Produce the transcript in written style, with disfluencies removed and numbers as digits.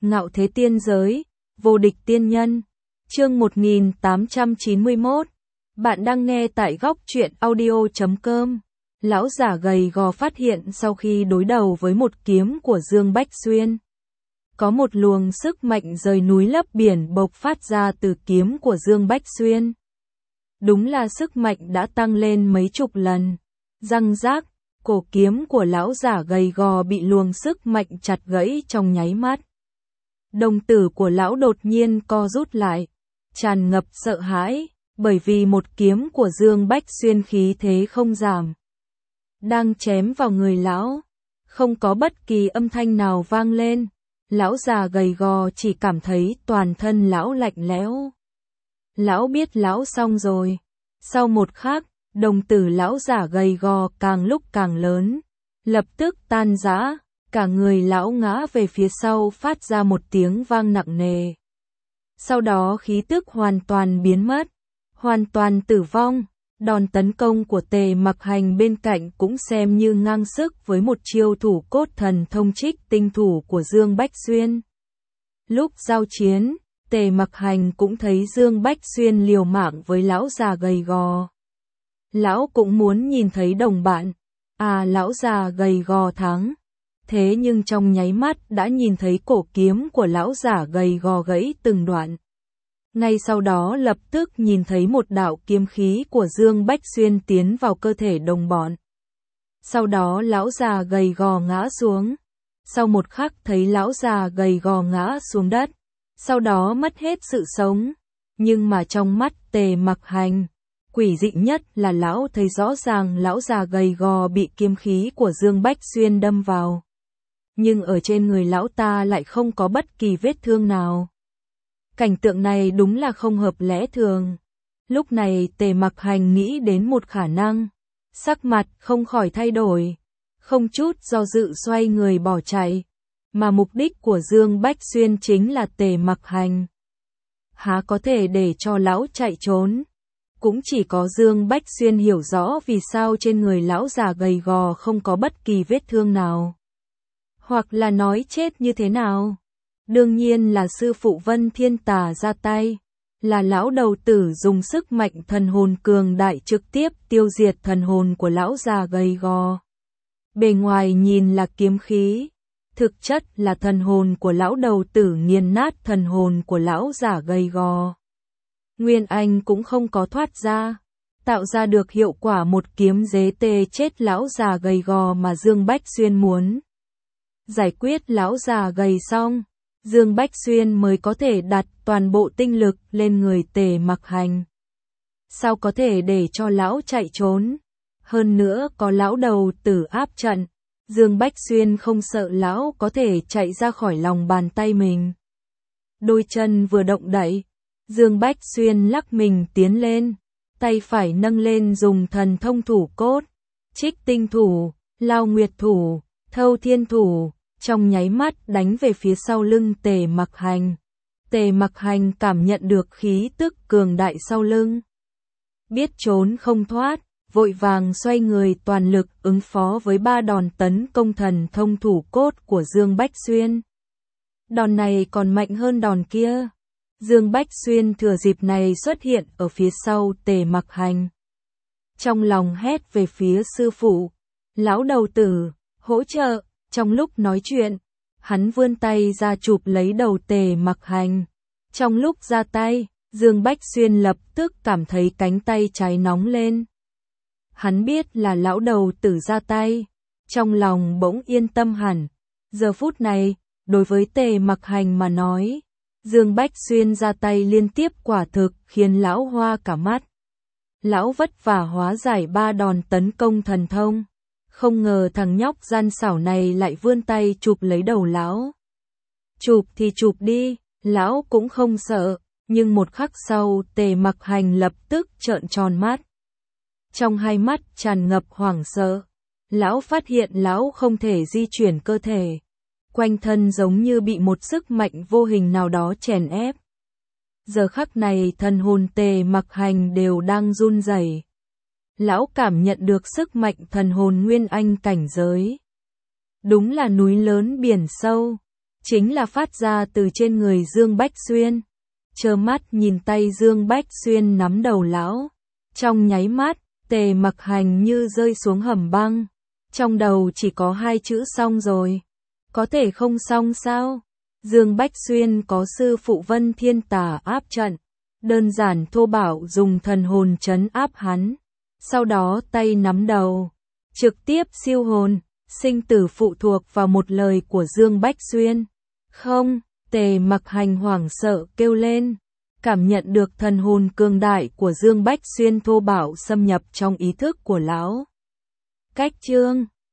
Ngạo thế tiên giới, vô địch tiên nhân. Chương 1891. Bạn đang nghe tại góc truyện audio.com. Lão giả gầy gò phát hiện sau khi đối đầu với một kiếm của Dương Bách Xuyên, có một luồng sức mạnh rời núi lấp biển bộc phát ra từ kiếm của Dương Bách Xuyên. Đúng là sức mạnh đã tăng lên mấy chục lần. Răng rác, cổ kiếm của lão giả gầy gò bị luồng sức mạnh chặt gãy trong nháy mắt. Đồng tử của lão đột nhiên co rút lại, tràn ngập sợ hãi, bởi vì một kiếm của Dương Bách Xuyên khí thế không giảm, đang chém vào người lão. Không có bất kỳ âm thanh nào vang lên, lão già gầy gò chỉ cảm thấy toàn thân lão lạnh lẽo. Lão biết lão xong rồi. Sau một khắc, đồng tử lão già gầy gò càng lúc càng lớn, lập tức tan rã, cả người lão ngã về phía sau phát ra một tiếng vang nặng nề. Sau đó khí tức hoàn toàn biến mất, hoàn toàn tử vong. Đòn tấn công của Tề Mặc Hành bên cạnh cũng xem như ngang sức với một chiêu thủ cốt thần thông trích tinh thủ của Dương Bách Xuyên. Lúc giao chiến, Tề Mặc Hành cũng thấy Dương Bách Xuyên liều mạng với lão già gầy gò. Lão cũng muốn nhìn thấy đồng bạn. Lão già gầy gò thắng. Thế nhưng trong nháy mắt đã nhìn thấy cổ kiếm của lão già gầy gò gãy từng đoạn. Ngay sau đó lập tức nhìn thấy một đạo kiếm khí của Dương Bách Xuyên tiến vào cơ thể đồng bọn. Sau đó lão già gầy gò ngã xuống. Sau một khắc thấy lão già gầy gò ngã xuống đất. Sau đó mất hết sự sống. Nhưng mà trong mắt Tề Mặc Hành, quỷ dị nhất là lão thấy rõ ràng lão già gầy gò bị kiếm khí của Dương Bách Xuyên đâm vào. Nhưng ở trên người lão ta lại không có bất kỳ vết thương nào. Cảnh tượng này đúng là không hợp lẽ thường. Lúc này Tề Mặc Hành nghĩ đến một khả năng. Sắc mặt không khỏi thay đổi. Không chút do dự xoay người bỏ chạy. Mà mục đích của Dương Bách Xuyên chính là Tề Mặc Hành. Há có thể để cho lão chạy trốn. Cũng chỉ có Dương Bách Xuyên hiểu rõ vì sao trên người lão già gầy gò không có bất kỳ vết thương nào. Hoặc là nói chết như thế nào. Đương nhiên là sư phụ Vân Thiên Tà ra tay. Là lão đầu tử dùng sức mạnh thần hồn cường đại trực tiếp tiêu diệt thần hồn của lão già gầy gò. Bề ngoài nhìn là kiếm khí, thực chất là thần hồn của lão đầu tử nghiền nát thần hồn của lão già gầy gò. Nguyên Anh cũng không có thoát ra, tạo ra được hiệu quả một kiếm dế tê chết lão già gầy gò mà Dương Bách Xuyên muốn. Giải quyết lão già gầy xong, Dương Bách Xuyên mới có thể đặt toàn bộ tinh lực lên người Tề Mặc Hành. Sao có thể để cho lão chạy trốn? Hơn nữa có lão đầu tử áp trận, Dương Bách Xuyên không sợ lão có thể chạy ra khỏi lòng bàn tay mình. Đôi chân vừa động đậy, Dương Bách Xuyên lắc mình tiến lên, tay phải nâng lên dùng thần thông thủ cốt, trích tinh thủ, lao nguyệt thủ, thâu thiên thủ, trong nháy mắt đánh về phía sau lưng Tề Mặc Hành. Tề Mặc Hành cảm nhận được khí tức cường đại sau lưng. Biết trốn không thoát, vội vàng xoay người toàn lực ứng phó với 3 đòn tấn công thần thông thủ cốt của Dương Bách Xuyên. Đòn này còn mạnh hơn đòn kia. Dương Bách Xuyên thừa dịp này xuất hiện ở phía sau Tề Mặc Hành. Trong lòng hét về phía sư phụ, lão đầu tử, hỗ trợ. Trong lúc nói chuyện, hắn vươn tay ra chụp lấy đầu Tề Mặc Hành. Trong lúc ra tay, Dương Bách Xuyên lập tức cảm thấy cánh tay trái nóng lên. Hắn biết là lão đầu tử ra tay, trong lòng bỗng yên tâm hẳn. Giờ phút này, đối với Tề Mặc Hành mà nói, Dương Bách Xuyên ra tay liên tiếp quả thực khiến lão hoa cả mắt. Lão vất vả hóa giải 3 đòn tấn công thần thông. Không ngờ thằng nhóc gian xảo này lại vươn tay chụp lấy đầu lão. Chụp thì chụp đi, lão cũng không sợ, nhưng một khắc sau Tề Mặc Hành lập tức trợn tròn mắt. Trong hai mắt tràn ngập hoảng sợ, lão phát hiện lão không thể di chuyển cơ thể. Quanh thân giống như bị một sức mạnh vô hình nào đó chèn ép. Giờ khắc này thần hồn Tề Mặc Hành đều đang run rẩy. Lão cảm nhận được sức mạnh thần hồn Nguyên Anh cảnh giới. Đúng là núi lớn biển sâu. chính là phát ra từ trên người Dương Bách Xuyên. Trơ mắt nhìn tay Dương Bách Xuyên nắm đầu lão. Trong nháy mắt, Tề Mặc Hành như rơi xuống hầm băng. Trong đầu chỉ có hai chữ xong rồi. Có thể không xong sao? Dương Bách Xuyên có sư phụ Vân Thiên Tà áp trận. Đơn giản thô bạo dùng thần hồn trấn áp hắn. Sau đó tay nắm đầu. Trực tiếp siêu hồn. Sinh tử phụ thuộc vào một lời của Dương Bách Xuyên. Không, Tề Mặc Hành hoảng sợ kêu lên. Cảm nhận được thần hồn cường đại của Dương Bách Xuyên thô bạo xâm nhập trong ý thức của lão. Cách chương